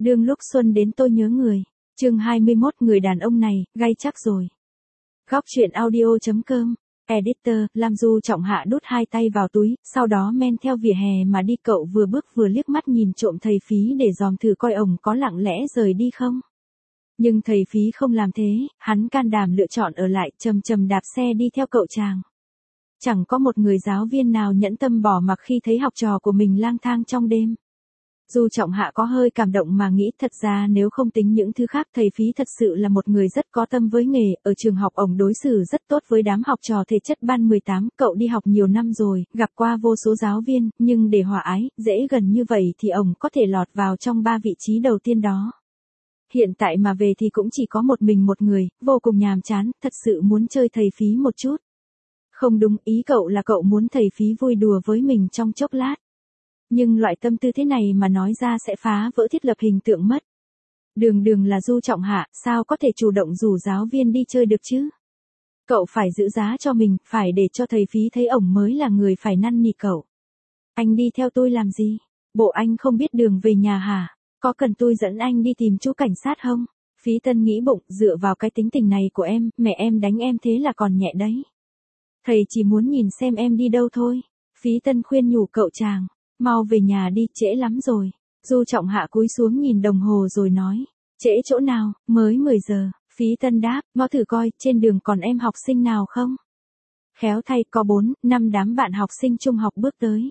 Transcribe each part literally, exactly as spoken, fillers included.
Đương lúc xuân đến tôi nhớ người. Chương hai mươi mốt người đàn ông này, gay chắc rồi. Góc truyện audio.com. Editor, Lam Du Trọng Hạ đút hai tay vào túi, sau đó men theo vỉa hè mà đi, cậu vừa bước vừa liếc mắt nhìn trộm thầy Phí để dòm thử coi ổng có lặng lẽ rời đi không. Nhưng thầy Phí không làm thế, hắn can đảm lựa chọn ở lại, chầm chầm đạp xe đi theo cậu chàng. Chẳng có một người giáo viên nào nhẫn tâm bỏ mặc khi thấy học trò của mình lang thang trong đêm. Du Trọng Hạ có hơi cảm động mà nghĩ, thật ra nếu không tính những thứ khác, thầy Phí thật sự là một người rất có tâm với nghề. Ở trường học ổng đối xử rất tốt với đám học trò thể chất ban mười tám, cậu đi học nhiều năm rồi, gặp qua vô số giáo viên, nhưng để hòa ái, dễ gần như vậy thì ổng có thể lọt vào trong ba vị trí đầu tiên đó. Hiện tại mà về thì cũng chỉ có một mình một người, vô cùng nhàm chán, thật sự muốn chơi thầy Phí một chút. Không đúng, ý cậu là cậu muốn thầy Phí vui đùa với mình trong chốc lát. Nhưng loại tâm tư thế này mà nói ra sẽ phá vỡ thiết lập hình tượng mất. Đường đường là Du Trọng Hạ, sao có thể chủ động rủ giáo viên đi chơi được chứ? Cậu phải giữ giá cho mình, phải để cho thầy Phí thấy ổng mới là người phải năn nỉ cậu. Anh đi theo tôi làm gì? Bộ anh không biết đường về nhà hả? Có cần tôi dẫn anh đi tìm chú cảnh sát không? Phí Tân nghĩ bụng, dựa vào cái tính tình này của em, mẹ em đánh em thế là còn nhẹ đấy. Thầy chỉ muốn nhìn xem em đi đâu thôi. Phí Tân khuyên nhủ cậu chàng. Mau về nhà đi, trễ lắm rồi. Du Trọng Hạ cúi xuống nhìn đồng hồ rồi nói. Trễ chỗ nào, mới mười giờ. Phí Tân đáp, ngó thử coi, trên đường còn em học sinh nào không? Khéo thay có bốn, năm đám bạn học sinh trung học bước tới.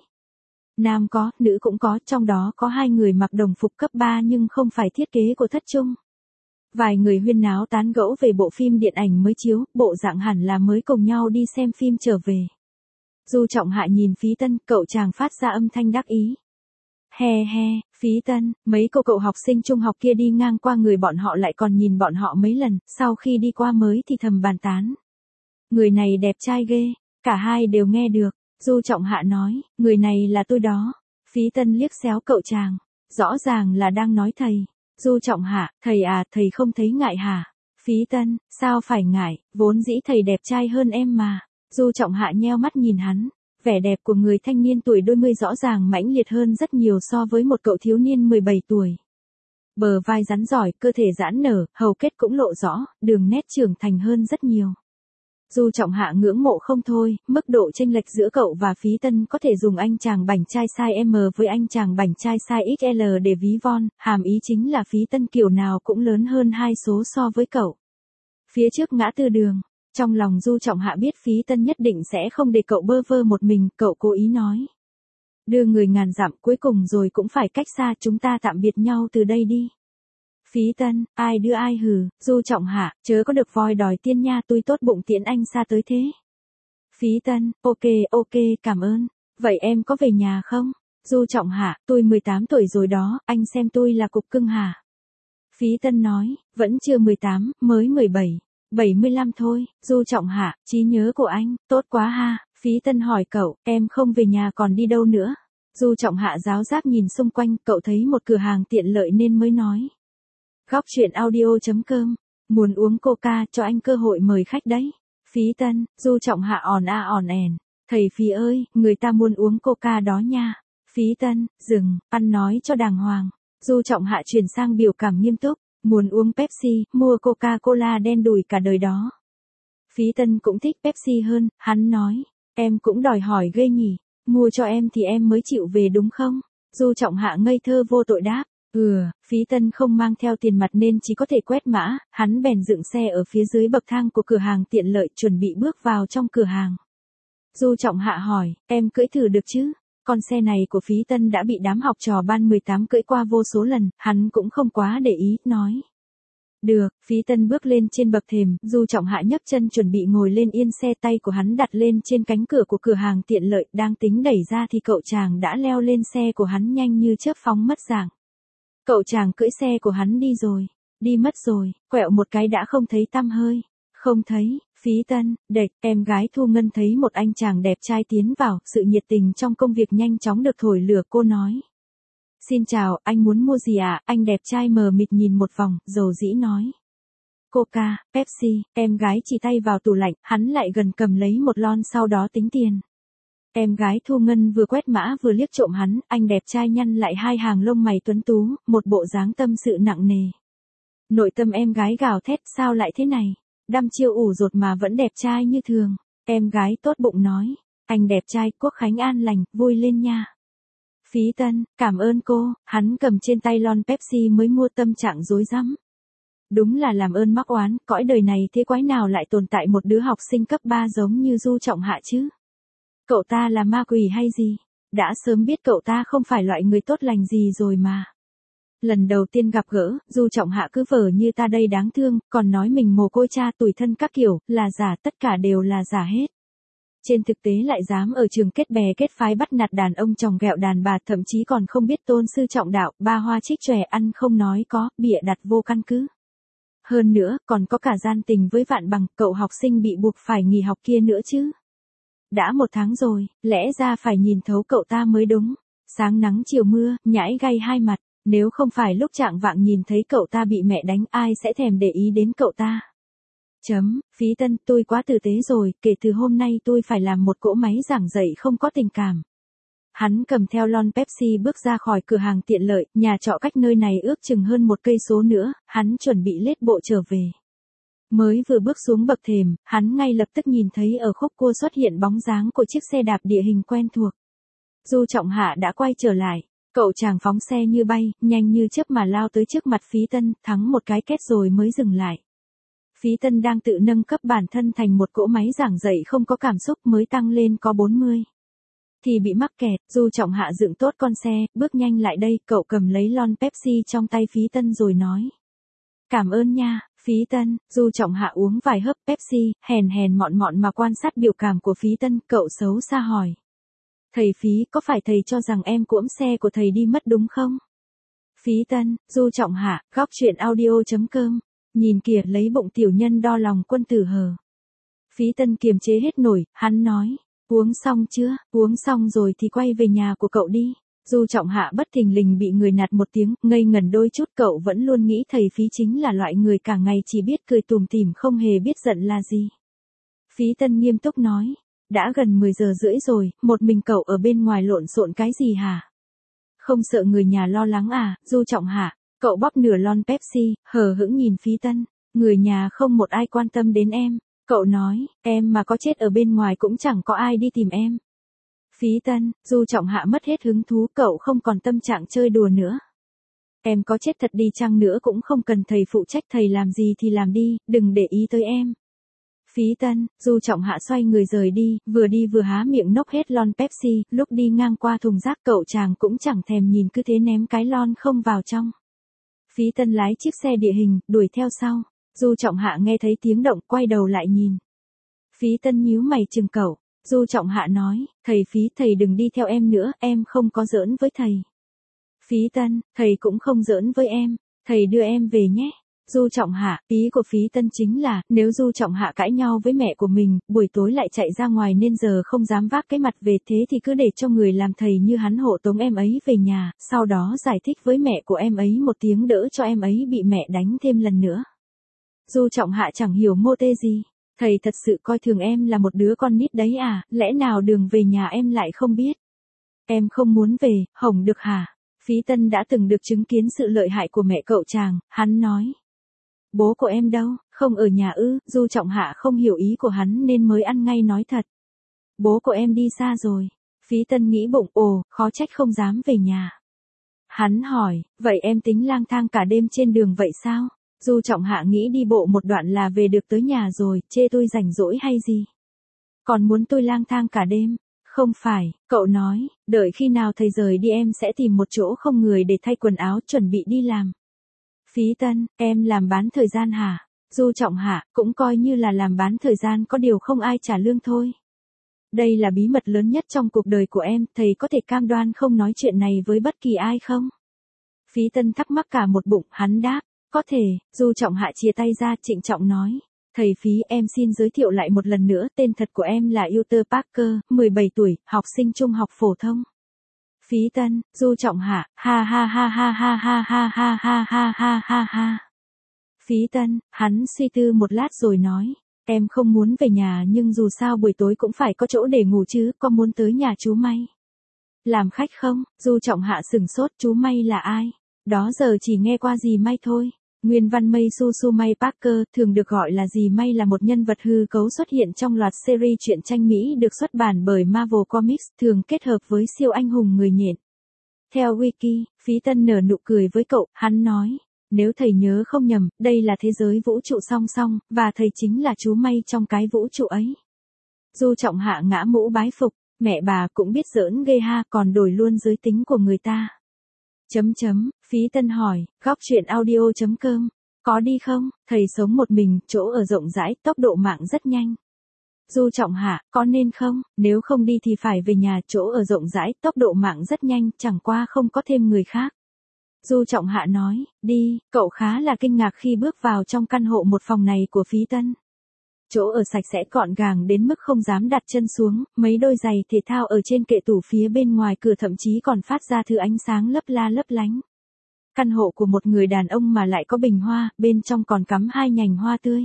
Nam có, nữ cũng có, trong đó có hai người mặc đồng phục cấp ba nhưng không phải thiết kế của thất trung. Vài người huyên náo tán gẫu về bộ phim điện ảnh mới chiếu, bộ dạng hẳn là mới cùng nhau đi xem phim trở về. Du Trọng Hạ nhìn Phí Tân, cậu chàng phát ra âm thanh đắc ý. He he, Phí Tân, mấy cô cậu học sinh trung học kia đi ngang qua người bọn họ lại còn nhìn bọn họ mấy lần, sau khi đi qua mới thì thầm bàn tán. Người này đẹp trai ghê, cả hai đều nghe được. Du Trọng Hạ nói, người này là tôi đó. Phí Tân liếc xéo cậu chàng, rõ ràng là đang nói thầy. Du Trọng Hạ, thầy à, thầy không thấy ngại hả? Phí Tân, sao phải ngại, vốn dĩ thầy đẹp trai hơn em mà. Du Trọng Hạ nheo mắt nhìn hắn, vẻ đẹp của người thanh niên tuổi đôi mươi rõ ràng mãnh liệt hơn rất nhiều so với một cậu thiếu niên mười bảy tuổi. Bờ vai rắn giỏi, cơ thể giãn nở, hầu kết cũng lộ rõ, đường nét trưởng thành hơn rất nhiều. Du Trọng Hạ ngưỡng mộ không thôi, mức độ chênh lệch giữa cậu và Phí Tân có thể dùng anh chàng bảnh trai size M với anh chàng bảnh trai size ích lờ để ví von, hàm ý chính là Phí Tân kiểu nào cũng lớn hơn hai số so với cậu. Phía trước ngã tư đường. Trong lòng Du Trọng Hạ biết Phí Tân nhất định sẽ không để cậu bơ vơ một mình, cậu cố ý nói. Đưa người ngàn dặm, cuối cùng rồi cũng phải cách xa, chúng ta tạm biệt nhau từ đây đi. Phí Tân, ai đưa ai hừ, Du Trọng Hạ, chớ có được voi đòi tiên nha, tôi tốt bụng tiễn anh xa tới thế. Phí Tân, ok ok, cảm ơn. Vậy em có về nhà không? Du Trọng Hạ, tôi mười tám tuổi rồi đó, anh xem tôi là cục cưng hả? Phí Tân nói, vẫn chưa mười tám, mới mười bảy. bảy mươi lăm thôi. Du Trọng Hạ, trí nhớ của anh, tốt quá ha. Phí Tân hỏi cậu, em không về nhà còn đi đâu nữa? Du Trọng Hạ giáo giác nhìn xung quanh, cậu thấy một cửa hàng tiện lợi nên mới nói. Góc truyện audio.com, muốn uống coca, cho anh cơ hội mời khách đấy. Phí Tân, Du Trọng Hạ òn a òn ẻn. Thầy Phí ơi, người ta muốn uống coca đó nha. Phí Tân, dừng, ăn nói cho đàng hoàng. Du Trọng Hạ chuyển sang biểu cảm nghiêm túc. Muốn uống Pepsi, mua Coca-Cola đen đủi cả đời đó. Phí Tân cũng thích Pepsi hơn, hắn nói. Em cũng đòi hỏi ghê nhỉ, mua cho em thì em mới chịu về đúng không? Du Trọng Hạ ngây thơ vô tội đáp. Ừ, Phí Tân không mang theo tiền mặt nên chỉ có thể quét mã, hắn bèn dựng xe ở phía dưới bậc thang của cửa hàng tiện lợi chuẩn bị bước vào trong cửa hàng. Du Trọng Hạ hỏi, em cưỡi thử được chứ? Con xe này của Phí Tân đã bị đám học trò ban mười tám cưỡi qua vô số lần, hắn cũng không quá để ý, nói. Được, Phí Tân bước lên trên bậc thềm, Du Trọng Hạ nhấc chân chuẩn bị ngồi lên yên xe, tay của hắn đặt lên trên cánh cửa của cửa hàng tiện lợi, đang tính đẩy ra thì cậu chàng đã leo lên xe của hắn nhanh như chớp phóng mất dạng. Cậu chàng cưỡi xe của hắn đi rồi, đi mất rồi, quẹo một cái đã không thấy tăm hơi. Không thấy. Phí Tân, đệch, em gái Thu Ngân thấy một anh chàng đẹp trai tiến vào, sự nhiệt tình trong công việc nhanh chóng được thổi lửa, cô nói. Xin chào, anh muốn mua gì ạ? À? Anh đẹp trai mờ mịt nhìn một vòng, dầu dĩ nói. Coca, Pepsi, em gái chỉ tay vào tủ lạnh, hắn lại gần cầm lấy một lon sau đó tính tiền. Em gái Thu Ngân vừa quét mã vừa liếc trộm hắn, anh đẹp trai nhăn lại hai hàng lông mày tuấn tú, một bộ dáng tâm sự nặng nề. Nội tâm em gái gào thét, sao lại thế này? Đăm chiêu ủ rột mà vẫn đẹp trai như thường. Em gái tốt bụng nói, anh đẹp trai, Quốc khánh an lành, vui lên nha. Phí Tân, cảm ơn cô, hắn cầm trên tay lon Pepsi mới mua, tâm trạng rối rắm. Đúng là làm ơn mắc oán, cõi đời này thế quái nào lại tồn tại một đứa học sinh cấp ba giống như Du Trọng Hạ chứ? Cậu ta là ma quỷ hay gì? Đã sớm biết cậu ta không phải loại người tốt lành gì rồi mà. Lần đầu tiên gặp gỡ, Du Trọng Hạ cứ vờ như ta đây đáng thương, còn nói mình mồ côi cha tủi thân các kiểu, là giả, tất cả đều là giả hết. Trên thực tế lại dám ở trường kết bè kết phái bắt nạt đàn ông chồng ghẹo đàn bà, thậm chí còn không biết tôn sư trọng đạo, ba hoa trích chòe, ăn không nói có, bịa đặt vô căn cứ. Hơn nữa, còn có cả gian tình với Vạn Bằng, cậu học sinh bị buộc phải nghỉ học kia nữa chứ. Đã một tháng rồi, lẽ ra phải nhìn thấu cậu ta mới đúng. Sáng nắng chiều mưa, nhãi gai hai mặt, nếu không phải lúc trạng vạng nhìn thấy cậu ta bị mẹ đánh, ai sẽ thèm để ý đến cậu ta. Chấm, Phí Tân, tôi quá tử tế rồi, kể từ hôm nay tôi phải làm một cỗ máy giảng dạy không có tình cảm. Hắn cầm theo lon Pepsi bước ra khỏi cửa hàng tiện lợi, nhà trọ cách nơi này ước chừng hơn một cây số nữa, hắn chuẩn bị lết bộ trở về. Mới vừa bước xuống bậc thềm, hắn ngay lập tức nhìn thấy ở khúc cua xuất hiện bóng dáng của chiếc xe đạp địa hình quen thuộc. Du Trọng Hạ đã quay trở lại, cậu chàng phóng xe như bay, nhanh như chớp mà lao tới trước mặt Phí Tân, thắng một cái két rồi mới dừng lại. Phí Tân đang tự nâng cấp bản thân thành một cỗ máy giảng dạy không có cảm xúc, mới tăng lên có bốn mươi. Thì bị mắc kẹt, Du Trọng Hạ dựng tốt con xe, bước nhanh lại đây, cậu cầm lấy lon Pepsi trong tay Phí Tân rồi nói. Cảm ơn nha, Phí Tân. Du Trọng Hạ uống vài hớp Pepsi, hèn hèn mọn mọn mà quan sát biểu cảm của Phí Tân, cậu xấu xa hỏi. Thầy Phí, có phải thầy cho rằng em cuỗm xe của thầy đi mất đúng không? Phí Tân, Du Trọng Hạ, góc truyện audio chấm com. Nhìn kìa, lấy bụng tiểu nhân đo lòng quân tử hờ. Phí Tân kiềm chế hết nổi, hắn nói. Uống xong chưa, uống xong rồi thì quay về nhà của cậu đi. Du Trọng Hạ bất thình lình bị người nạt một tiếng, ngây ngẩn đôi chút, cậu vẫn luôn nghĩ thầy Phí chính là loại người cả ngày chỉ biết cười tủm tỉm không hề biết giận là gì. Phí Tân nghiêm túc nói, đã gần mười giờ rưỡi rồi, một mình cậu ở bên ngoài lộn xộn cái gì hả? Không sợ người nhà lo lắng à, Du Trọng Hạ? Cậu bóp nửa lon Pepsi, hờ hững nhìn Phí Tân, người nhà không một ai quan tâm đến em. Cậu nói, em mà có chết ở bên ngoài cũng chẳng có ai đi tìm em. Phí Tân, Du Trọng Hạ mất hết hứng thú, cậu không còn tâm trạng chơi đùa nữa. Em có chết thật đi chăng nữa cũng không cần thầy phụ trách, thầy làm gì thì làm đi, đừng để ý tới em. Phí Tân, Du Trọng Hạ xoay người rời đi, vừa đi vừa há miệng nốc hết lon Pepsi, lúc đi ngang qua thùng rác cậu chàng cũng chẳng thèm nhìn, cứ thế ném cái lon không vào trong. Phí Tân lái chiếc xe địa hình, đuổi theo sau. Du Trọng Hạ nghe thấy tiếng động, quay đầu lại nhìn. Phí Tân nhíu mày chừng cậu. Du Trọng Hạ nói, thầy Phí, thầy đừng đi theo em nữa, em không có giỡn với thầy. Phí Tân, thầy cũng không giỡn với em, thầy đưa em về nhé. Du Trọng Hạ, ý của Phí Tân chính là, nếu Du Trọng Hạ cãi nhau với mẹ của mình, buổi tối lại chạy ra ngoài nên giờ không dám vác cái mặt về, thế thì cứ để cho người làm thầy như hắn hộ tống em ấy về nhà, sau đó giải thích với mẹ của em ấy một tiếng, đỡ cho em ấy bị mẹ đánh thêm lần nữa. Du Trọng Hạ chẳng hiểu mô tê gì. Thầy thật sự coi thường em là một đứa con nít đấy à, lẽ nào đường về nhà em lại không biết? Em không muốn về, hổng được hả? Phí Tân đã từng được chứng kiến sự lợi hại của mẹ cậu chàng, hắn nói. Bố của em đâu, không ở nhà ư? Du Trọng Hạ không hiểu ý của hắn nên mới ăn ngay nói thật. Bố của em đi xa rồi. Phí Tân nghĩ bụng, ồ, khó trách không dám về nhà. Hắn hỏi, vậy em tính lang thang cả đêm trên đường vậy sao? Du Trọng Hạ nghĩ đi bộ một đoạn là về được tới nhà rồi, chê tôi rảnh rỗi hay gì? Còn muốn tôi lang thang cả đêm? Không phải, cậu nói, đợi khi nào thầy rời đi em sẽ tìm một chỗ không người để thay quần áo chuẩn bị đi làm. Phí Tân, em làm bán thời gian hả? Du Trọng Hạ, cũng coi như là làm bán thời gian, có điều không ai trả lương thôi. Đây là bí mật lớn nhất trong cuộc đời của em, thầy có thể cam đoan không nói chuyện này với bất kỳ ai không? Phí Tân thắc mắc cả một bụng, hắn đáp. Có thể. Du Trọng Hạ chia tay ra, trịnh trọng nói. Thầy Phí, em xin giới thiệu lại một lần nữa, tên thật của em là Uther Parker, mười bảy tuổi, học sinh trung học phổ thông. Phí Tân, Du Trọng Hạ, ha ha ha ha ha ha ha ha ha ha ha ha ha. Phí Tân, hắn suy tư một lát rồi nói. Em không muốn về nhà nhưng dù sao buổi tối cũng phải có chỗ để ngủ chứ, có muốn tới nhà chú May làm khách không? Du Trọng Hạ sửng sốt, chú May là ai? Đó giờ chỉ nghe qua dì May thôi. Nguyên văn May Su Su May Parker, thường được gọi là dì May, là một nhân vật hư cấu xuất hiện trong loạt series truyện tranh Mỹ được xuất bản bởi Marvel Comics, thường kết hợp với siêu anh hùng người nhện. Theo Wiki, Phí Tân nở nụ cười với cậu, hắn nói, nếu thầy nhớ không nhầm, đây là thế giới vũ trụ song song, và thầy chính là chú May trong cái vũ trụ ấy. Du Trọng Hạ ngã mũ bái phục, mẹ bà cũng biết giỡn ghê ha, còn đổi luôn giới tính của người ta. Chấm chấm, Phí Tân hỏi, góc truyện audio chấm com, có đi không, thầy sống một mình, chỗ ở rộng rãi, tốc độ mạng rất nhanh. Du Trọng Hạ, có nên không, nếu không đi thì phải về nhà, chỗ ở rộng rãi, tốc độ mạng rất nhanh, chẳng qua không có thêm người khác. Du Trọng Hạ nói, đi, cậu khá là kinh ngạc khi bước vào trong căn hộ một phòng này của Phí Tân. Chỗ ở sạch sẽ gọn gàng đến mức không dám đặt chân xuống, mấy đôi giày thể thao ở trên kệ tủ phía bên ngoài cửa thậm chí còn phát ra thứ ánh sáng lấp la lấp lánh. Căn hộ của một người đàn ông mà lại có bình hoa, bên trong còn cắm hai nhành hoa tươi.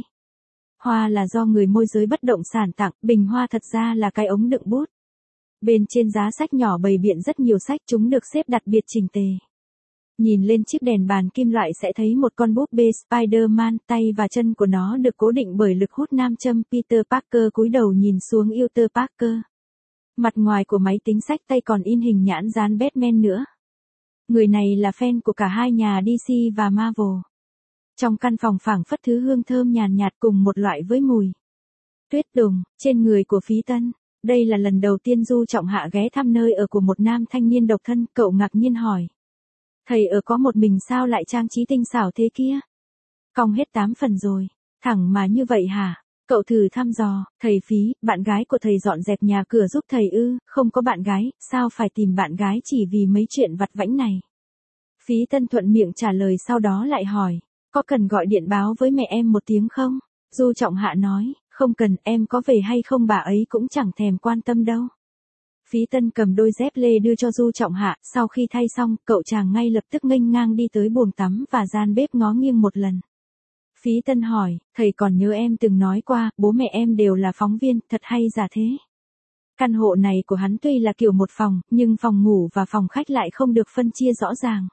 Hoa là do người môi giới bất động sản tặng, bình hoa thật ra là cái ống đựng bút. Bên trên giá sách nhỏ bày biện rất nhiều sách, chúng được xếp đặt biệt chỉnh tề. Nhìn lên chiếc đèn bàn kim loại sẽ thấy một con búp bê Spider-Man, tay và chân của nó được cố định bởi lực hút nam châm. Peter Parker cúi đầu nhìn xuống Peter Parker. Mặt ngoài của máy tính xách tay còn in hình nhãn dán Batman nữa. Người này là fan của cả hai nhà đê xê và Marvel. Trong căn phòng phảng phất thứ hương thơm nhàn nhạt cùng một loại với mùi tuyết đùng trên người của Phí Tân. Đây là lần đầu tiên Du Trọng Hạ ghé thăm nơi ở của một nam thanh niên độc thân, cậu ngạc nhiên hỏi. Thầy ở có một mình sao lại trang trí tinh xảo thế kia? Cong hết tám phần rồi, thẳng mà như vậy hả? Cậu thử thăm dò, thầy Phí, bạn gái của thầy dọn dẹp nhà cửa giúp thầy ư, không có bạn gái, sao phải tìm bạn gái chỉ vì mấy chuyện vặt vãnh này? Phí Tân thuận miệng trả lời sau đó lại hỏi, có cần gọi điện báo với mẹ em một tiếng không? Du Trọng Hạ nói, không cần, em có về hay không bà ấy cũng chẳng thèm quan tâm đâu. Phí Tân cầm đôi dép lê đưa cho Du Trọng Hạ, sau khi thay xong, cậu chàng ngay lập tức nghênh ngang đi tới buồng tắm và gian bếp ngó nghiêng một lần. Phí Tân hỏi, thầy còn nhớ em từng nói qua, bố mẹ em đều là phóng viên, thật hay giả thế. Căn hộ này của hắn tuy là kiểu một phòng, nhưng phòng ngủ và phòng khách lại không được phân chia rõ ràng.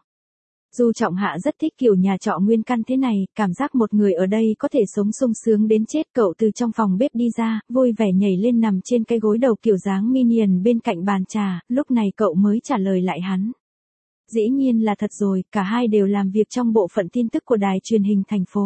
Du Trọng Hạ rất thích kiểu nhà trọ nguyên căn thế này, cảm giác một người ở đây có thể sống sung sướng đến chết. Cậu từ trong phòng bếp đi ra, vui vẻ nhảy lên nằm trên cái gối đầu kiểu dáng minion bên cạnh bàn trà, lúc này cậu mới trả lời lại hắn. Dĩ nhiên là thật rồi, cả hai đều làm việc trong bộ phận tin tức của đài truyền hình thành phố.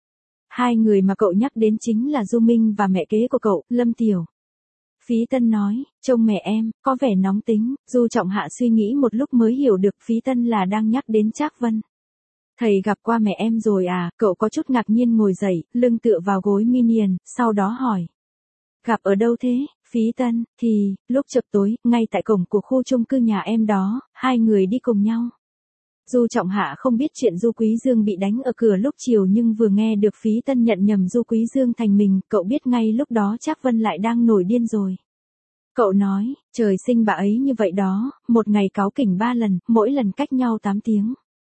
Hai người mà cậu nhắc đến chính là Du Minh và mẹ kế của cậu, Lâm Tiểu. Phí Tân nói, trông mẹ em, có vẻ nóng tính. Du Trọng Hạ suy nghĩ một lúc mới hiểu được Phí Tân là đang nhắc đến Trác Vân. Thầy gặp qua mẹ em rồi à, cậu có chút ngạc nhiên ngồi dậy, lưng tựa vào gối minion, sau đó hỏi. Gặp ở đâu thế, Phí Tân, thì, lúc chập tối, ngay tại cổng của khu chung cư nhà em đó, hai người đi cùng nhau. Du Trọng Hạ không biết chuyện Du Quý Dương bị đánh ở cửa lúc chiều nhưng vừa nghe được Phí Tân nhận nhầm Du Quý Dương thành mình, cậu biết ngay lúc đó Trác Vân lại đang nổi điên rồi. Cậu nói, trời sinh bà ấy như vậy đó, một ngày cáu kỉnh ba lần, mỗi lần cách nhau tám tiếng.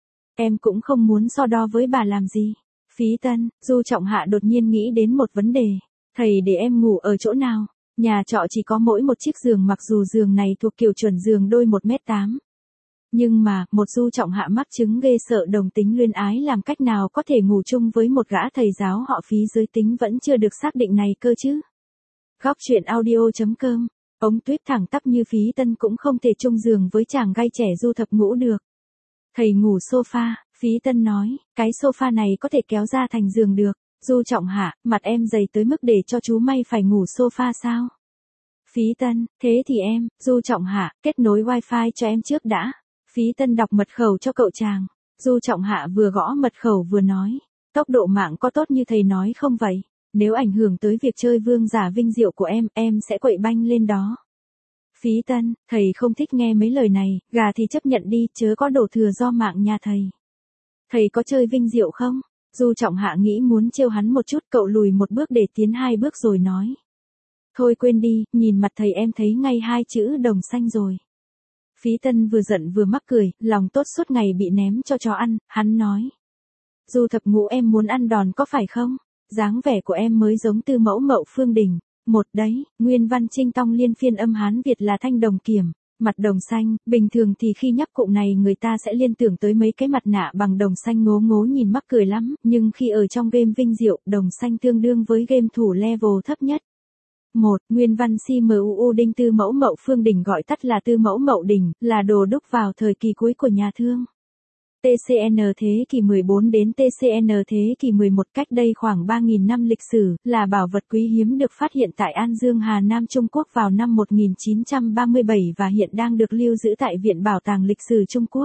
Em cũng không muốn so đo với bà làm gì. Phí Tân, Du Trọng Hạ đột nhiên nghĩ đến một vấn đề. Thầy để em ngủ ở chỗ nào? Nhà trọ chỉ có mỗi một chiếc giường, mặc dù giường này thuộc kiểu chuẩn giường đôi một mét tám. Nhưng mà, một Du Trọng Hạ mắc chứng ghê sợ đồng tính luyên ái làm cách nào có thể ngủ chung với một gã thầy giáo họ Phí giới tính vẫn chưa được xác định này cơ chứ. Góc truyện audio chấm com, ống tuyết thẳng tắp như Phí Tân cũng không thể chung giường với chàng gay trẻ Du Thập Ngũ được. Thầy ngủ sofa, Phí Tân nói, cái sofa này có thể kéo ra thành giường được. Du Trọng Hạ, mặt em dày tới mức để cho chú May phải ngủ sofa sao? Phí Tân, thế thì em, Du Trọng Hạ, kết nối wifi cho em trước đã. Phí Tân đọc mật khẩu cho cậu chàng. Du Trọng Hạ vừa gõ mật khẩu vừa nói, tốc độ mạng có tốt như thầy nói không vậy? Nếu ảnh hưởng tới việc chơi vương giả vinh diệu của em, em sẽ quậy banh lên đó. Phí Tân, thầy không thích nghe mấy lời này, gà thì chấp nhận đi, chớ có đổ thừa do mạng nhà thầy. Thầy có chơi vinh diệu không? Du Trọng Hạ nghĩ muốn trêu hắn một chút, cậu lùi một bước để tiến hai bước rồi nói. Thôi quên đi, nhìn mặt thầy em thấy ngay hai chữ đồng xanh rồi. Phí Tân vừa giận vừa mắc cười, lòng tốt suốt ngày bị ném cho chó ăn, hắn nói. Du Thập Ngũ em muốn ăn đòn có phải không? dáng vẻ của em mới giống Tư Mẫu Mậu Phương Đình. Một đấy, nguyên văn Trinh Tông Liên phiên âm Hán Việt là thanh đồng kiểm, mặt đồng xanh, bình thường thì khi nhắc cụm này người ta sẽ liên tưởng tới mấy cái mặt nạ bằng đồng xanh ngố ngố nhìn mắc cười lắm, nhưng khi ở trong game Vinh Diệu, đồng xanh tương đương với game thủ level thấp nhất. Một, nguyên văn xê em u u Đinh Tư Mẫu Mậu Phương Đình gọi tắt là Tư Mẫu Mậu Đình, là đồ đúc vào thời kỳ cuối của nhà Thương. tê xê en thế kỷ mười bốn đến tê xê en thế kỷ mười một, cách đây khoảng ba nghìn năm lịch sử, là bảo vật quý hiếm được phát hiện tại An Dương Hà Nam Trung Quốc vào năm một nghìn chín trăm ba mươi bảy và hiện đang được lưu giữ tại Viện Bảo tàng Lịch sử Trung Quốc.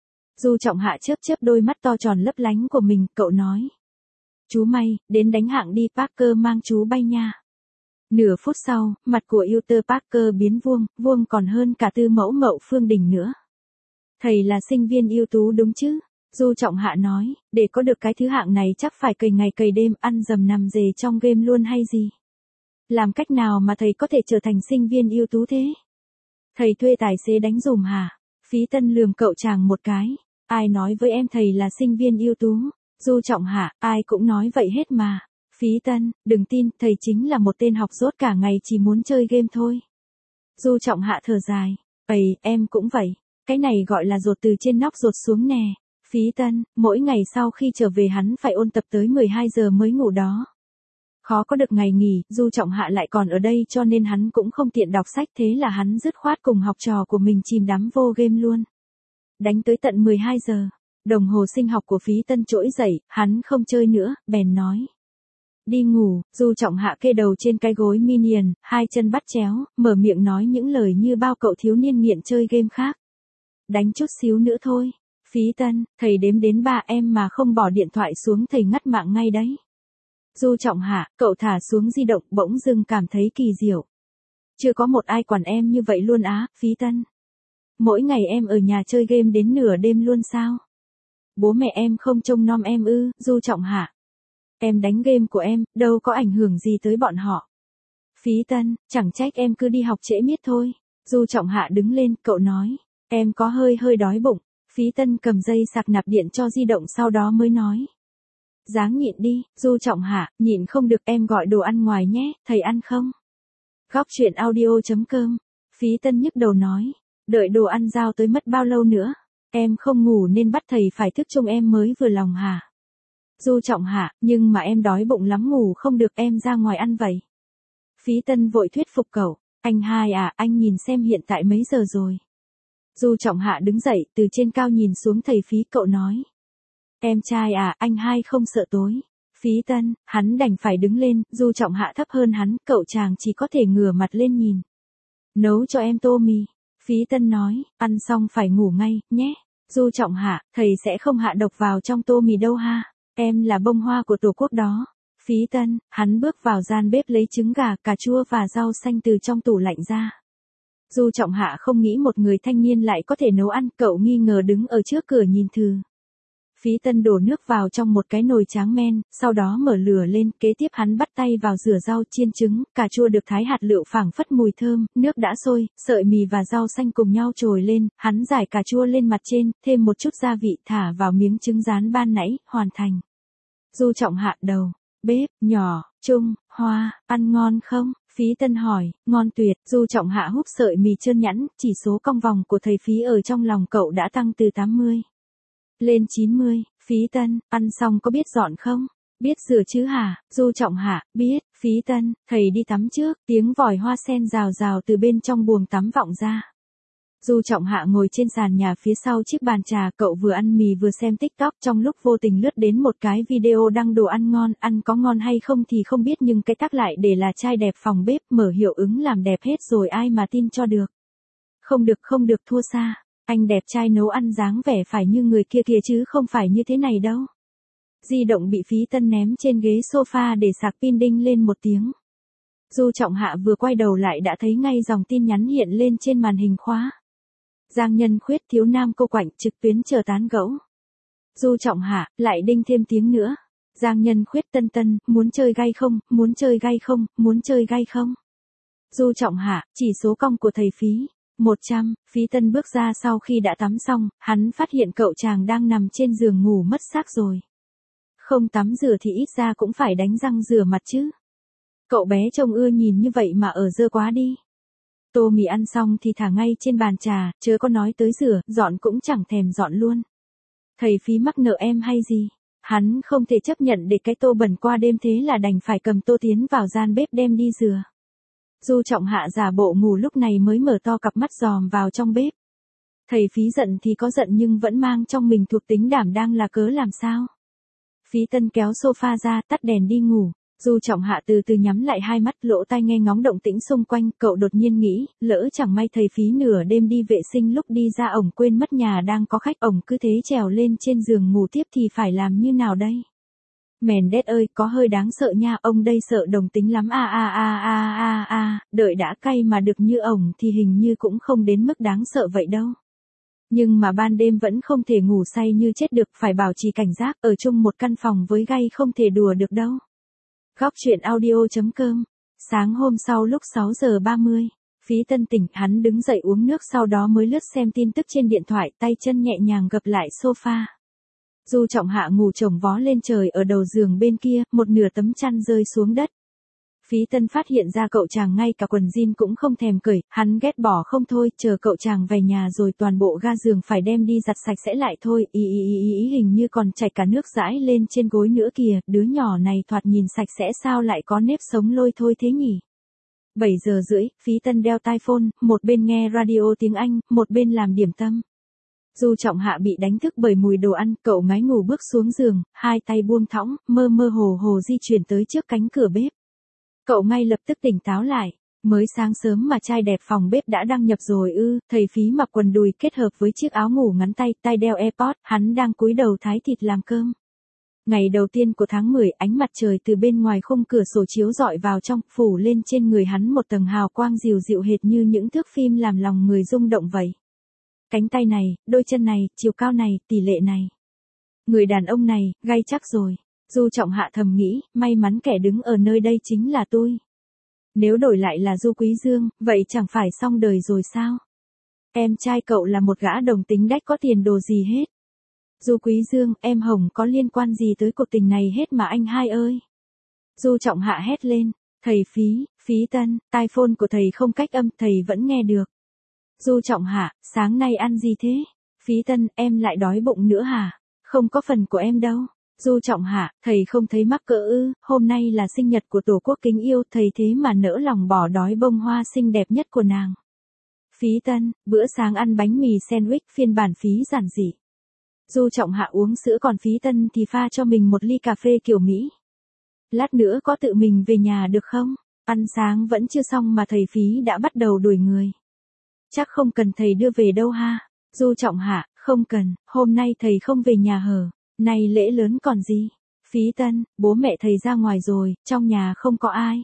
Du Trọng Hạ chớp chớp đôi mắt to tròn lấp lánh của mình, cậu nói. Chú may, đến đánh hạng đi, Parker mang chú bay nha. Nửa phút sau, mặt của Walter Parker biến vuông, vuông còn hơn cả Tư Mẫu Mậu Phương Đình nữa. Thầy là sinh viên ưu tú đúng chứ? Du Trọng Hạ nói, để có được cái thứ hạng này chắc phải cày ngày cày đêm, ăn dầm nằm dề trong game luôn hay gì? Làm cách nào mà thầy có thể trở thành sinh viên ưu tú thế? Thầy thuê tài xế đánh giùm hả? Phí Tân lườm cậu chàng một cái. Ai nói với em thầy là sinh viên ưu tú? Du Trọng Hạ, ai cũng nói vậy hết mà. Phí Tân, đừng tin, thầy chính là một tên học dốt cả ngày chỉ muốn chơi game thôi. Du Trọng Hạ thở dài. Ây, em cũng vậy. Cái này gọi là dột từ trên nóc dột xuống nè. Phí Tân, mỗi ngày sau khi trở về hắn phải ôn tập tới mười hai giờ mới ngủ đó. Khó có được ngày nghỉ, Du Trọng Hạ lại còn ở đây cho nên hắn cũng không tiện đọc sách, thế là hắn dứt khoát cùng học trò của mình chìm đắm vô game luôn. Đánh tới tận mười hai giờ, đồng hồ sinh học của Phí Tân trỗi dậy, hắn không chơi nữa, bèn nói. Đi ngủ. Du Trọng Hạ kê đầu trên cái gối minion, hai chân bắt chéo, mở miệng nói những lời như bao cậu thiếu niên nghiện chơi game khác. Đánh chút xíu nữa thôi. Phí Tân, thầy đếm đến ba em mà không bỏ điện thoại xuống thầy ngắt mạng ngay đấy. Du Trọng Hạ, cậu thả xuống di động, bỗng dưng cảm thấy kỳ diệu. Chưa có một ai quản em như vậy luôn á, Phí Tân. Mỗi ngày em ở nhà chơi game đến nửa đêm luôn sao? Bố mẹ em không trông nom em ư? Du Trọng Hạ. Em đánh game của em, đâu có ảnh hưởng gì tới bọn họ. Phí Tân, chẳng trách em cứ đi học trễ miết thôi. Du Trọng Hạ đứng lên, cậu nói. Em có hơi hơi đói bụng. Phí Tân cầm dây sạc nạp điện cho di động sau đó mới nói. Ráng nhịn đi. Du Trọng Hạ, nhịn không được em gọi đồ ăn ngoài nhé, thầy ăn không? Góc chuyện audio chấm com. Phí Tân nhức đầu nói. Đợi đồ ăn giao tới mất bao lâu nữa? Em không ngủ nên bắt thầy phải thức trông em mới vừa lòng hả? Du Trọng Hạ, nhưng mà em đói bụng lắm ngủ không được, em ra ngoài ăn vậy. Phí Tân vội thuyết phục cậu. Anh hai à, anh nhìn xem hiện tại mấy giờ rồi. Du Trọng Hạ đứng dậy, từ trên cao nhìn xuống thầy Phí, cậu nói. Em trai à, anh hai không sợ tối. Phí Tân, hắn đành phải đứng lên, Du Trọng Hạ thấp hơn hắn, cậu chàng chỉ có thể ngửa mặt lên nhìn. Nấu cho em tô mì. Phí Tân nói, ăn xong phải ngủ ngay, nhé. Du Trọng Hạ, thầy sẽ không hạ độc vào trong tô mì đâu ha. Em là bông hoa của tổ quốc đó. Phí Tân, hắn bước vào gian bếp lấy trứng gà, cà chua và rau xanh từ trong tủ lạnh ra. Du Trọng Hạ không nghĩ một người thanh niên lại có thể nấu ăn, cậu nghi ngờ đứng ở trước cửa nhìn thử. Phí Tân đổ nước vào trong một cái nồi tráng men, sau đó mở lửa lên, kế tiếp hắn bắt tay vào rửa rau, chiên trứng, cà chua được thái hạt lựu phảng phất mùi thơm, nước đã sôi, sợi mì và rau xanh cùng nhau trồi lên, hắn rải cà chua lên mặt trên, thêm một chút gia vị, thả vào miếng trứng rán ban nãy, hoàn thành. Du Trọng Hạ đầu, bếp, nhỏ, trung, hoa, ăn ngon không? Phí Tân hỏi, ngon tuyệt. Du Trọng Hạ húp sợi mì trơn nhẵn, chỉ số cong vòng của thầy Phí ở trong lòng cậu đã tăng từ tám mươi lên chín mươi. Phí Tân, ăn xong có biết dọn không? Biết rửa chứ hả? Du Trọng Hạ, biết. Phí Tân, thầy đi tắm trước. Tiếng vòi hoa sen rào rào từ bên trong buồng tắm vọng ra. Du Trọng Hạ ngồi trên sàn nhà phía sau chiếc bàn trà, cậu vừa ăn mì vừa xem TikTok, trong lúc vô tình lướt đến một cái video đăng đồ ăn ngon, ăn có ngon hay không thì không biết nhưng cái tag lại để là trai đẹp phòng bếp, mở hiệu ứng làm đẹp hết rồi ai mà tin cho được. Không được không được, thua xa. Anh đẹp trai nấu ăn dáng vẻ phải như người kia kia chứ không phải như thế này đâu. Di động bị Phí Tân ném trên ghế sofa để sạc pin, đinh lên một tiếng. Du Trọng Hạ vừa quay đầu lại đã thấy ngay dòng tin nhắn hiện lên trên màn hình khóa. Giang Nhân Khuyết thiếu nam cô quạnh trực tuyến chờ tán gẫu. Du Trọng Hạ, lại đinh thêm tiếng nữa. Giang Nhân Khuyết Tân Tân, muốn chơi gay không, muốn chơi gay không, muốn chơi gay không. Du Trọng Hạ, chỉ số cong của thầy Phí. một trăm, Phí Tân bước ra sau khi đã tắm xong, hắn phát hiện cậu chàng đang nằm trên giường ngủ mất xác rồi. Không tắm rửa thì ít ra cũng phải đánh răng rửa mặt chứ. Cậu bé trông ưa nhìn như vậy mà ở dơ quá đi. Tô mì ăn xong thì thả ngay trên bàn trà, chớ có nói tới rửa, dọn cũng chẳng thèm dọn luôn. Thầy phí mắc nợ em hay gì? Hắn không thể chấp nhận để cái tô bẩn qua đêm, thế là đành phải cầm tô tiến vào gian bếp đem đi rửa. Du Trọng Hạ giả bộ ngủ lúc này mới mở to cặp mắt dòm vào trong bếp. Thầy phí giận thì có giận nhưng vẫn mang trong mình thuộc tính đảm đang là cớ làm sao. Phí Tân kéo sofa ra, tắt đèn đi ngủ. Du Trọng Hạ từ từ nhắm lại hai mắt, lỗ tai nghe ngóng động tĩnh xung quanh, cậu đột nhiên nghĩ, lỡ chẳng may thầy phí nửa đêm đi vệ sinh lúc đi ra ổng quên mất nhà đang có khách, ổng cứ thế trèo lên trên giường ngủ tiếp thì phải làm như nào đây? Mèn đét ơi, có hơi đáng sợ nha, ông đây sợ đồng tính lắm a a a a a a, đợi đã, cay mà được như ổng thì hình như cũng không đến mức đáng sợ vậy đâu. Nhưng mà ban đêm vẫn không thể ngủ say như chết được, phải bảo trì cảnh giác, ở chung một căn phòng với gay không thể đùa được đâu. Góc truyện audio chấm com. Sáng hôm sau lúc sáu giờ ba mươi, Phí Tân tỉnh, hắn đứng dậy uống nước sau đó mới lướt xem tin tức trên điện thoại, tay chân nhẹ nhàng gập lại sofa. Du Trọng Hạ ngủ chồng vó lên trời ở đầu giường bên kia, một nửa tấm chăn rơi xuống đất. Phí Tân phát hiện ra cậu chàng ngay cả quần jean cũng không thèm cởi, hắn ghét bỏ không thôi, chờ cậu chàng về nhà rồi toàn bộ ga giường phải đem đi giặt sạch sẽ lại thôi, ý ý ý ý hình như còn chảy cả nước dãi lên trên gối nữa kìa, đứa nhỏ này thoạt nhìn sạch sẽ sao lại có nếp sống lôi thôi thế nhỉ. bảy giờ rưỡi, Phí Tân đeo tai phone, một bên nghe radio tiếng Anh, một bên làm điểm tâm. Du Trọng Hạ bị đánh thức bởi mùi đồ ăn, cậu ngái ngủ bước xuống giường, hai tay buông thõng, mơ mơ hồ hồ di chuyển tới trước cánh cửa bếp. Cậu ngay lập tức tỉnh táo lại, mới sáng sớm mà trai đẹp phòng bếp đã đăng nhập rồi ư, thầy Phí mặc quần đùi kết hợp với chiếc áo ngủ ngắn tay, tay đeo AirPods, hắn đang cúi đầu thái thịt làm cơm. Ngày đầu tiên của tháng mười, ánh mặt trời từ bên ngoài khung cửa sổ chiếu rọi vào trong, phủ lên trên người hắn một tầng hào quang dịu dịu hệt như những thước phim làm lòng người rung động vậy. Cánh tay này, đôi chân này, chiều cao này, tỷ lệ này. Người đàn ông này, gay chắc rồi. Du Trọng Hạ thầm nghĩ, may mắn kẻ đứng ở nơi đây chính là tôi. Nếu đổi lại là Du Quý Dương, vậy chẳng phải xong đời rồi sao? Em trai cậu là một gã đồng tính đách có tiền đồ gì hết. Du Quý Dương, em Hồng có liên quan gì tới cuộc tình này hết mà anh hai ơi? Du Trọng Hạ hét lên, thầy Phí, Phí Tân, tai phone của thầy không cách âm, thầy vẫn nghe được. Du Trọng Hạ, sáng nay ăn gì thế? Phí Tân, em lại đói bụng nữa hả? Không có phần của em đâu. Du Trọng Hạ, thầy không thấy mắc cỡ ư, hôm nay là sinh nhật của Tổ quốc kính yêu, thầy thế mà nỡ lòng bỏ đói bông hoa xinh đẹp nhất của nàng. Phí Tân, bữa sáng ăn bánh mì sandwich phiên bản Phí giản dị. Du Trọng Hạ uống sữa còn Phí Tân thì pha cho mình một ly cà phê kiểu Mỹ. Lát nữa có tự mình về nhà được không? Ăn sáng vẫn chưa xong mà thầy Phí đã bắt đầu đuổi người. Chắc không cần thầy đưa về đâu ha. Du Trọng Hạ, không cần, hôm nay thầy không về nhà hờ. Này lễ lớn còn gì? Phí Tân, bố mẹ thầy ra ngoài rồi, trong nhà không có ai.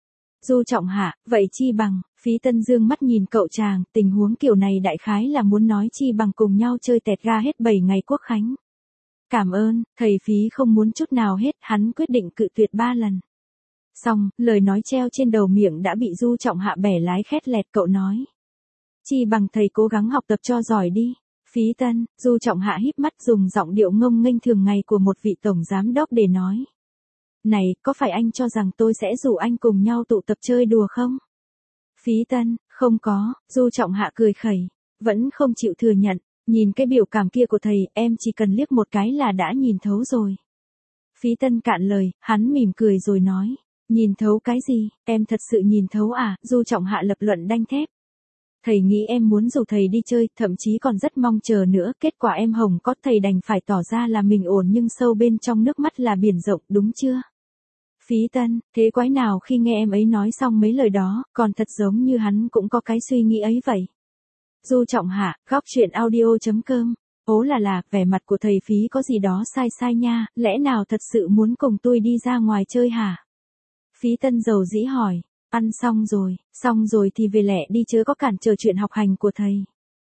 Du Trọng Hạ, vậy chi bằng, Phí Tân dương mắt nhìn cậu chàng, tình huống kiểu này đại khái là muốn nói chi bằng cùng nhau chơi tẹt ga hết bảy ngày Quốc Khánh. Cảm ơn, thầy Phí không muốn chút nào hết, hắn quyết định cự tuyệt ba lần. Xong, lời nói treo trên đầu miệng đã bị Du Trọng Hạ bẻ lái khét lẹt, cậu nói. Chi bằng thầy cố gắng học tập cho giỏi đi. Phí Tân, Du Trọng Hạ híp mắt dùng giọng điệu ngông nghênh thường ngày của một vị tổng giám đốc để nói. Này, có phải anh cho rằng tôi sẽ rủ anh cùng nhau tụ tập chơi đùa không? Phí Tân, không có, Du Trọng Hạ cười khẩy, vẫn không chịu thừa nhận, nhìn cái biểu cảm kia của thầy, em chỉ cần liếc một cái là đã nhìn thấu rồi. Phí Tân cạn lời, hắn mỉm cười rồi nói, nhìn thấu cái gì, em thật sự nhìn thấu à, Du Trọng Hạ lập luận đanh thép. Thầy nghĩ em muốn rủ thầy đi chơi, thậm chí còn rất mong chờ nữa, kết quả em Hồng có thầy đành phải tỏ ra là mình ổn nhưng sâu bên trong nước mắt là biển rộng, đúng chưa? Phí Tân, thế quái nào khi nghe em ấy nói xong mấy lời đó, còn thật giống như hắn cũng có cái suy nghĩ ấy vậy. Du Trọng Hạ, góc truyện audio chấm com. Ố là là, vẻ mặt của thầy Phí có gì đó sai sai nha, lẽ nào thật sự muốn cùng tôi đi ra ngoài chơi hả? Phí Tân dầu dĩ hỏi. Ăn xong rồi, xong rồi thì về lẹ đi chớ có cản trở chuyện học hành của thầy.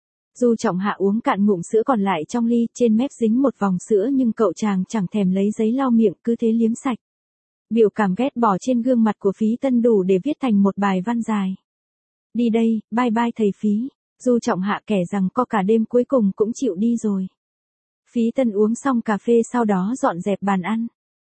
Du Trọng Hạ uống cạn ngụm sữa còn lại trong ly, trên mép dính một vòng sữa nhưng cậu chàng chẳng thèm lấy giấy lau miệng, cứ thế liếm sạch. Biểu cảm ghét bỏ trên gương mặt của Phí Tân đủ để viết thành một bài văn dài. Đi đây, bye bye thầy Phí. Du Trọng Hạ kể rằng co cả đêm cuối cùng cũng chịu đi rồi. Phí Tân uống xong cà phê sau đó dọn dẹp bàn ăn.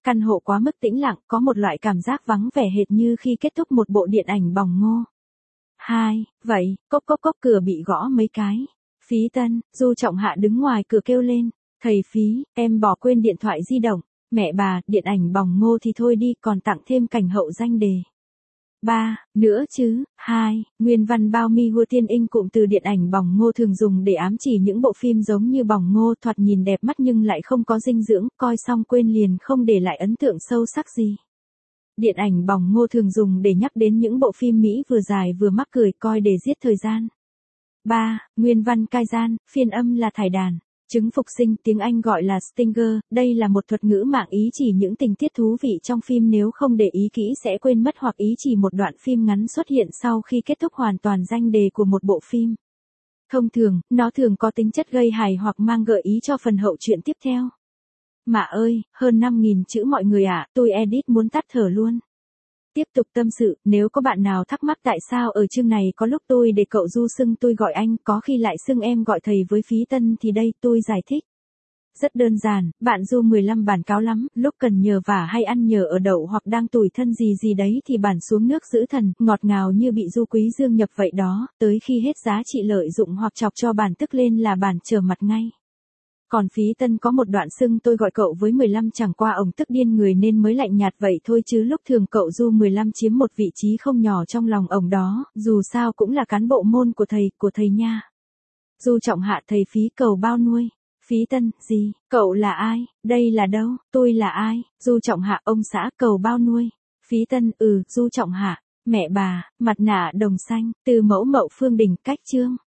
Căn hộ quá mức tĩnh lặng, có một loại cảm giác vắng vẻ hệt như khi kết thúc một bộ điện ảnh bỏng ngô. Hai, vậy, cốc cốc cốc cửa bị gõ mấy cái. Phí Tân, Du Trọng Hạ đứng ngoài cửa kêu lên. Thầy Phí, em bỏ quên điện thoại di động. Mẹ bà, điện ảnh bỏng ngô thì thôi đi, còn tặng thêm cảnh hậu danh đề. Ba, nữa chứ. Hai, nguyên văn bao mi hua tiên inh cụm từ điện ảnh bỏng ngô thường dùng để ám chỉ những bộ phim giống như bỏng ngô thoạt nhìn đẹp mắt nhưng lại không có dinh dưỡng, coi xong quên liền không để lại ấn tượng sâu sắc gì. Điện ảnh bỏng ngô thường dùng để nhắc đến những bộ phim Mỹ vừa dài vừa mắc cười coi để giết thời gian. Ba, nguyên văn cai gian, phiên âm là thải đàn. Chứng phục sinh, tiếng Anh gọi là stinger, đây là một thuật ngữ mạng ý chỉ những tình tiết thú vị trong phim nếu không để ý kỹ sẽ quên mất hoặc ý chỉ một đoạn phim ngắn xuất hiện sau khi kết thúc hoàn toàn danh đề của một bộ phim. Thông thường, nó thường có tính chất gây hài hoặc mang gợi ý cho phần hậu truyện tiếp theo. Mà ơi, hơn năm nghìn chữ mọi người ạ, à, tôi edit muốn tắt thở luôn. Tiếp tục tâm sự, nếu có bạn nào thắc mắc tại sao ở chương này có lúc tôi để cậu Du xưng tôi gọi anh, có khi lại xưng em gọi thầy với Phí Tân thì đây tôi giải thích. Rất đơn giản, bạn Du mười lăm bản cáo lắm, lúc cần nhờ vả hay ăn nhờ ở đậu hoặc đang tủi thân gì gì đấy thì bản xuống nước giữ thần, ngọt ngào như bị Du Quý Dương nhập vậy đó, tới khi hết giá trị lợi dụng hoặc chọc cho bản tức lên là bản trở mặt ngay. Còn Phí Tân có một đoạn xưng tôi gọi cậu với mười lăm chẳng qua ổng tức điên người nên mới lạnh nhạt vậy thôi chứ lúc thường cậu Du mười lăm chiếm một vị trí không nhỏ trong lòng ổng đó, dù sao cũng là cán bộ môn của thầy, của thầy nha. Du Trọng Hạ thầy Phí cầu bao nuôi. Phí Tân, gì, cậu là ai, đây là đâu, tôi là ai, Du Trọng Hạ ông xã cầu bao nuôi. Phí Tân, ừ, Du Trọng Hạ, mẹ bà, mặt nạ đồng xanh, từ mẫu mậu phương đình cách chương.